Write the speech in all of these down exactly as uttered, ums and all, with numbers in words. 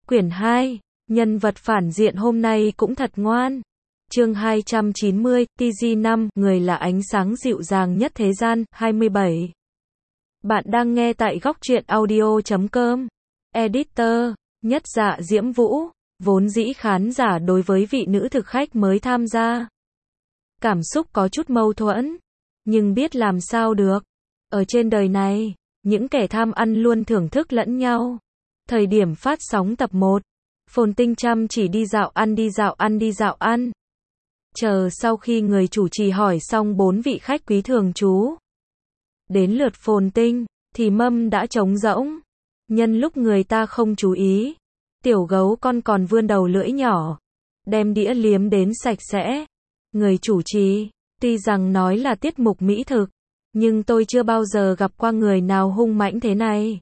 Quyển hai, nhân vật phản diện hôm nay cũng thật ngoan. Chương hai trăm chín mươi, tê giê năm, người là ánh sáng dịu dàng nhất thế gian, hai mươi bảy. Bạn đang nghe tại góc truyện audio chấm com. Editor, Nhất Dạ Diễm Vũ, vốn dĩ khán giả đối với vị nữ thực khách mới tham gia. Cảm xúc có chút mâu thuẫn, nhưng biết làm sao được. Ở trên đời này, những kẻ tham ăn luôn thưởng thức lẫn nhau. Thời điểm phát sóng tập một, Phồn Tinh chăm chỉ đi dạo ăn đi dạo ăn đi dạo ăn. Chờ sau khi người chủ trì hỏi xong bốn vị khách quý thường trú. Đến lượt Phồn Tinh, thì mâm đã trống rỗng. Nhân lúc người ta không chú ý, tiểu gấu con còn vươn đầu lưỡi nhỏ, đem đĩa liếm đến sạch sẽ. Người chủ trì, tuy rằng nói là tiết mục mỹ thực, nhưng tôi chưa bao giờ gặp qua người nào hung mãnh thế này.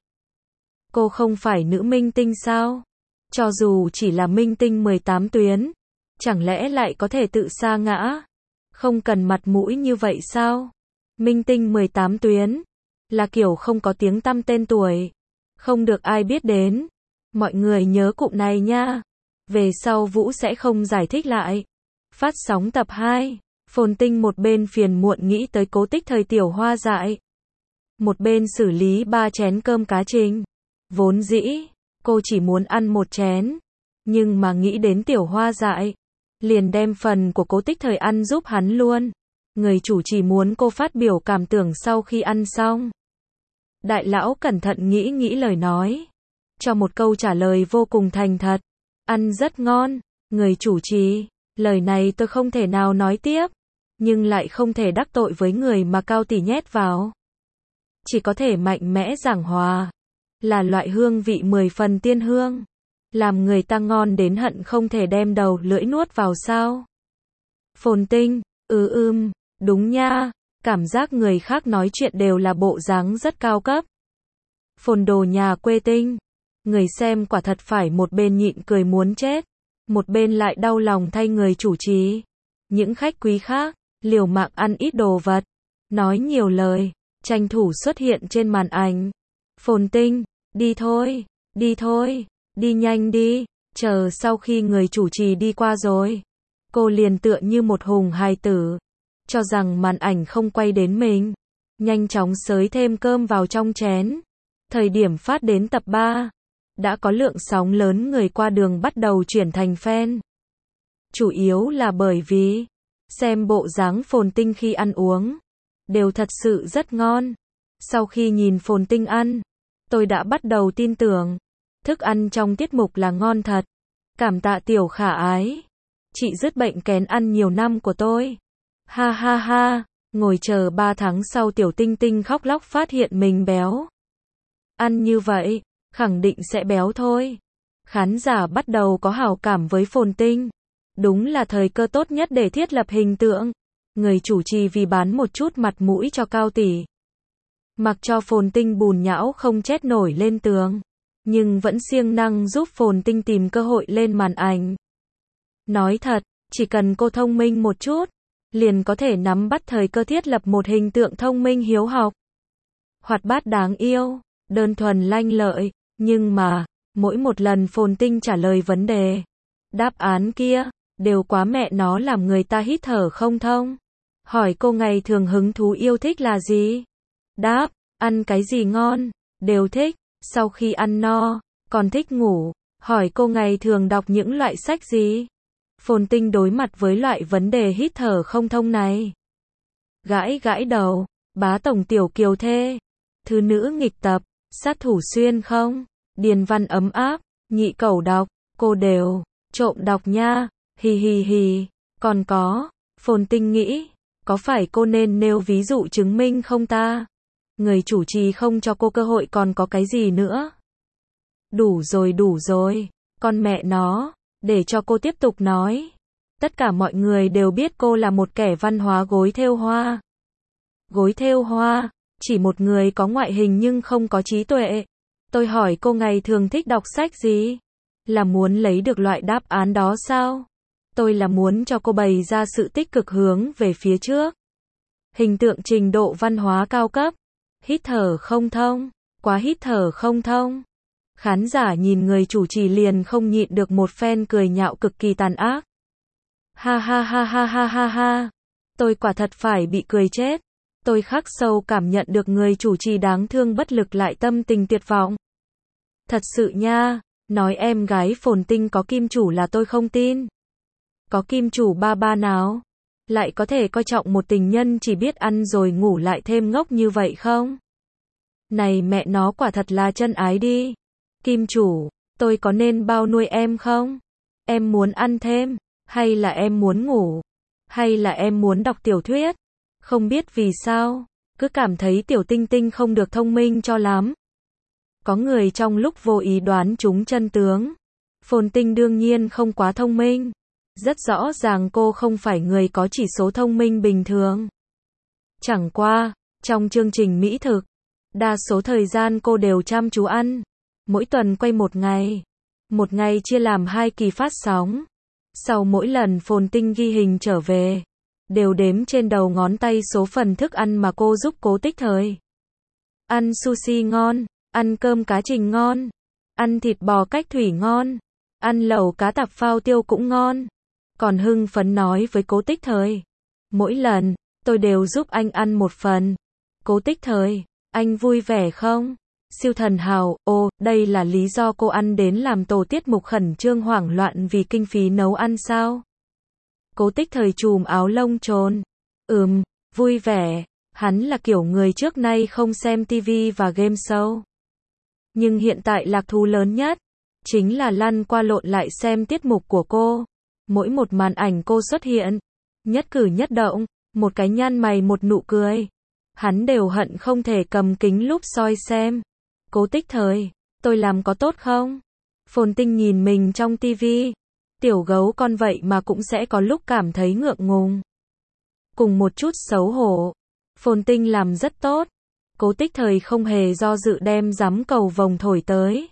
Cô không phải nữ minh tinh sao? Cho dù chỉ là minh tinh mười tám tuyến, chẳng lẽ lại có thể tự sa ngã? Không cần mặt mũi như vậy sao? Minh tinh mười tám tuyến, là kiểu không có tiếng tăm tên tuổi, không được ai biết đến. Mọi người nhớ cụm này nha. Về sau Vũ sẽ không giải thích lại. Phát sóng tập hai, Phồn Tinh một bên phiền muộn nghĩ tới cố tích thời tiểu hoa dại, một bên xử lý ba chén cơm cá trình. Vốn dĩ, cô chỉ muốn ăn một chén, nhưng mà nghĩ đến tiểu hoa dại, liền đem phần của cố tích thời ăn giúp hắn luôn. Người chủ chỉ muốn cô phát biểu cảm tưởng sau khi ăn xong. Đại lão cẩn thận nghĩ nghĩ lời nói, cho một câu trả lời vô cùng thành thật. Ăn rất ngon. Người chủ trì, lời này tôi không thể nào nói tiếp, nhưng lại không thể đắc tội với người mà Cao tỷ nhét vào. Chỉ có thể mạnh mẽ giảng hòa, là loại hương vị mười phần tiên hương, làm người ta ngon đến hận không thể đem đầu lưỡi nuốt vào sao. Phồn Tinh, ừ ưm, đúng nha, cảm giác người khác nói chuyện đều là bộ dáng rất cao cấp. Phồn đồ nhà quê Tinh, người xem quả thật phải một bên nhịn cười muốn chết, một bên lại đau lòng thay người chủ trì. Những khách quý khác, liều mạng ăn ít đồ vật, nói nhiều lời, tranh thủ xuất hiện trên màn ảnh. Phồn Tinh, đi thôi, đi thôi, đi nhanh đi. Chờ sau khi người chủ trì đi qua rồi, cô liền tựa như một hùng hài tử, cho rằng màn ảnh không quay đến mình, nhanh chóng xới thêm cơm vào trong chén. Thời điểm phát đến tập ba, đã có lượng sóng lớn người qua đường bắt đầu chuyển thành fan. Chủ yếu là bởi vì xem bộ dáng Phồn Tinh khi ăn uống đều thật sự rất ngon. Sau khi nhìn Phồn Tinh ăn, tôi đã bắt đầu tin tưởng thức ăn trong tiết mục là ngon thật. Cảm tạ tiểu khả ái, chị dứt bệnh kén ăn nhiều năm của tôi. Ha ha ha, ngồi chờ ba tháng sau tiểu Tinh Tinh khóc lóc phát hiện mình béo. Ăn như vậy, khẳng định sẽ béo thôi. Khán giả bắt đầu có hảo cảm với Phồn Tinh. Đúng là thời cơ tốt nhất để thiết lập hình tượng. Người chủ trì vì bán một chút mặt mũi cho Cao tỷ, mặc cho Phồn Tinh bùn nhão không chết nổi lên tường, nhưng vẫn siêng năng giúp Phồn Tinh tìm cơ hội lên màn ảnh. Nói thật, chỉ cần cô thông minh một chút, liền có thể nắm bắt thời cơ thiết lập một hình tượng thông minh hiếu học, hoạt bát đáng yêu, đơn thuần lanh lợi. Nhưng mà, mỗi một lần Phồn Tinh trả lời vấn đề, đáp án kia đều quá mẹ nó làm người ta hít thở không thông. Hỏi cô ngày thường hứng thú yêu thích là gì? Đáp, ăn cái gì ngon, đều thích. Sau khi ăn no, còn thích ngủ. Hỏi cô ngày thường đọc những loại sách gì? Phồn Tinh đối mặt với loại vấn đề hít thở không thông này, gãi gãi đầu. Bá tổng tiểu kiều thê, thứ nữ nghịch tập, sát thủ xuyên không, điền văn ấm áp, nhị cẩu đọc, cô đều trộm đọc nha. Hì hì hì. Còn có, Phồn Tinh nghĩ, có phải cô nên nêu ví dụ chứng minh không ta? Người chủ trì không cho cô cơ hội còn có cái gì nữa? Đủ rồi đủ rồi, con mẹ nó, để cho cô tiếp tục nói. Tất cả mọi người đều biết cô là một kẻ văn hóa gối thêu hoa. Gối thêu hoa, chỉ một người có ngoại hình nhưng không có trí tuệ. Tôi hỏi cô ngày thường thích đọc sách gì? Là muốn lấy được loại đáp án đó sao? Tôi là muốn cho cô bày ra sự tích cực hướng về phía trước. Hình tượng trình độ văn hóa cao cấp. Hít thở không thông, quá hít thở không thông. Khán giả nhìn người chủ trì liền không nhịn được một phen cười nhạo cực kỳ tàn ác. Ha ha ha ha ha ha ha. Tôi quả thật phải bị cười chết. Tôi khắc sâu cảm nhận được người chủ trì đáng thương bất lực lại tâm tình tuyệt vọng. Thật sự nha, nói em gái Phồn Tinh có kim chủ là tôi không tin. Có kim chủ ba ba nào? Lại có thể coi trọng một tình nhân chỉ biết ăn rồi ngủ lại thêm ngốc như vậy không? Này mẹ nó quả thật là chân ái đi. Kim chủ, tôi có nên bao nuôi em không? Em muốn ăn thêm? Hay là em muốn ngủ? Hay là em muốn đọc tiểu thuyết? Không biết vì sao, cứ cảm thấy tiểu tinh tinh không được thông minh cho lắm. Có người trong lúc vô ý đoán trúng chân tướng. Phồn Tinh đương nhiên không quá thông minh. Rất rõ ràng cô không phải người có chỉ số thông minh bình thường. Chẳng qua, trong chương trình mỹ thực, đa số thời gian cô đều chăm chú ăn. Mỗi tuần quay một ngày. Một ngày chia làm hai kỳ phát sóng. Sau mỗi lần Phồn Tinh ghi hình trở về, đều đếm trên đầu ngón tay số phần thức ăn mà cô giúp Cố Tích Thời. Ăn sushi ngon, ăn cơm cá trình ngon, ăn thịt bò cách thủy ngon, ăn lẩu cá tạp phao tiêu cũng ngon. Còn hưng phấn nói với Cố Tích Thời, mỗi lần, tôi đều giúp anh ăn một phần. Cố Tích Thời, anh vui vẻ không? Siêu thần hào, ô, đây là lý do cô ăn đến làm tổ tiết mục khẩn trương hoảng loạn vì kinh phí nấu ăn sao? Cố Tích Thời chùm áo lông trồn. Ừm, vui vẻ, hắn là kiểu người trước nay không xem tivi và game show. Nhưng hiện tại lạc thú lớn nhất, chính là lăn qua lộn lại xem tiết mục của cô. Mỗi một màn ảnh cô xuất hiện, nhất cử nhất động, một cái nhăn mày một nụ cười. Hắn đều hận không thể cầm kính lúp soi xem. Cố Tích Thời, tôi làm có tốt không? Phồn Tinh nhìn mình trong tivi. Tiểu gấu con vậy mà cũng sẽ có lúc cảm thấy ngượng ngùng. Cùng một chút xấu hổ. Phồn Tinh làm rất tốt. Cố Tích Thời không hề do dự đem giám cầu vồng thổi tới.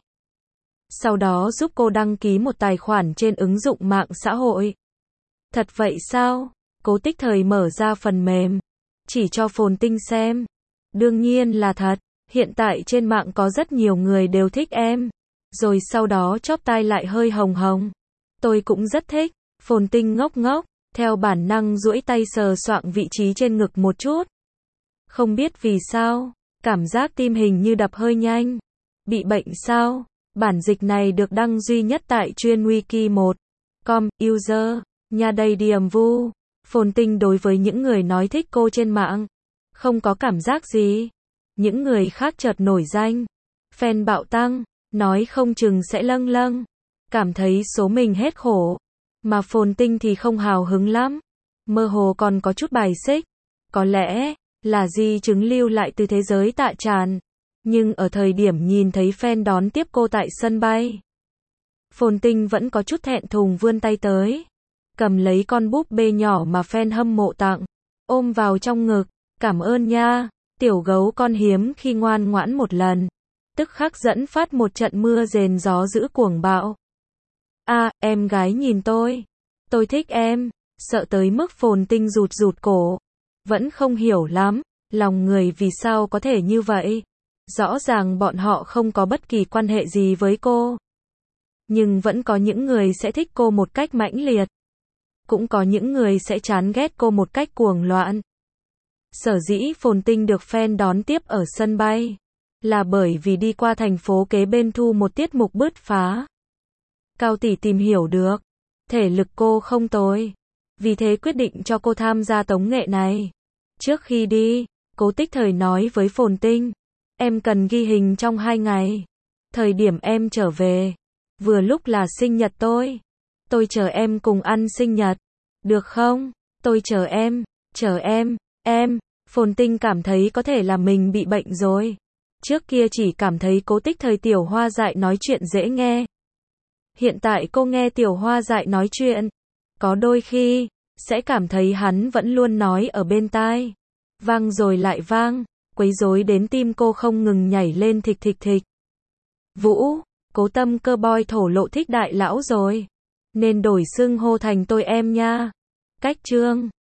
Sau đó giúp cô đăng ký một tài khoản trên ứng dụng mạng xã hội. Thật vậy sao? Cố Tích Thời mở ra phần mềm. Chỉ cho Phồn Tinh xem. Đương nhiên là thật. Hiện tại trên mạng có rất nhiều người đều thích em. Rồi sau đó chóp tai lại hơi hồng hồng. Tôi cũng rất thích. Phồn Tinh ngốc ngốc, theo bản năng duỗi tay sờ soạng vị trí trên ngực một chút. Không biết vì sao, cảm giác tim hình như đập hơi nhanh. Bị bệnh sao? Bản dịch này được đăng duy nhất tại chuyên wiki một chấm com, user, nhà đầy điểm vu. Phồn Tinh đối với những người nói thích cô trên mạng, không có cảm giác gì. Những người khác chợt nổi danh, fan bạo tăng, nói không chừng sẽ lâng lâng. Cảm thấy số mình hết khổ. Mà Phồn Tinh thì không hào hứng lắm. Mơ hồ còn có chút bài xích. Có lẽ, là di chứng lưu lại từ thế giới tạ tràn. Nhưng ở thời điểm nhìn thấy fan đón tiếp cô tại sân bay, Phồn Tinh vẫn có chút thẹn thùng vươn tay tới. Cầm lấy con búp bê nhỏ mà fan hâm mộ tặng. Ôm vào trong ngực. Cảm ơn nha. Tiểu gấu con hiếm khi ngoan ngoãn một lần. Tức khắc dẫn phát một trận mưa rền gió dữ cuồng bạo. A, à, em gái nhìn tôi. Tôi thích em. Sợ tới mức Phồn Tinh rụt rụt cổ. Vẫn không hiểu lắm. Lòng người vì sao có thể như vậy. Rõ ràng bọn họ không có bất kỳ quan hệ gì với cô. Nhưng vẫn có những người sẽ thích cô một cách mãnh liệt. Cũng có những người sẽ chán ghét cô một cách cuồng loạn. Sở dĩ Phồn Tinh được fan đón tiếp ở sân bay, là bởi vì đi qua thành phố kế bên thu một tiết mục bứt phá. Cao tỷ tìm hiểu được, thể lực cô không tồi. Vì thế quyết định cho cô tham gia tống nghệ này. Trước khi đi, Cố Tích Thời nói với Phồn Tinh, em cần ghi hình trong hai ngày. Thời điểm em trở về, vừa lúc là sinh nhật tôi. Tôi chờ em cùng ăn sinh nhật. Được không? Tôi chờ em, chờ em, em. Phồn Tinh cảm thấy có thể là mình bị bệnh rồi. Trước kia chỉ cảm thấy Cố Tích Thời tiểu hoa dại nói chuyện dễ nghe. Hiện tại cô nghe tiểu hoa dại nói chuyện, có đôi khi, sẽ cảm thấy hắn vẫn luôn nói ở bên tai. Vang rồi lại vang, quấy rối đến tim cô không ngừng nhảy lên thịch thịch thịch. Vũ, Cố Tâm Cơ boy thổ lộ thích đại lão rồi. Nên đổi xưng hô thành tôi em nha. Cách chương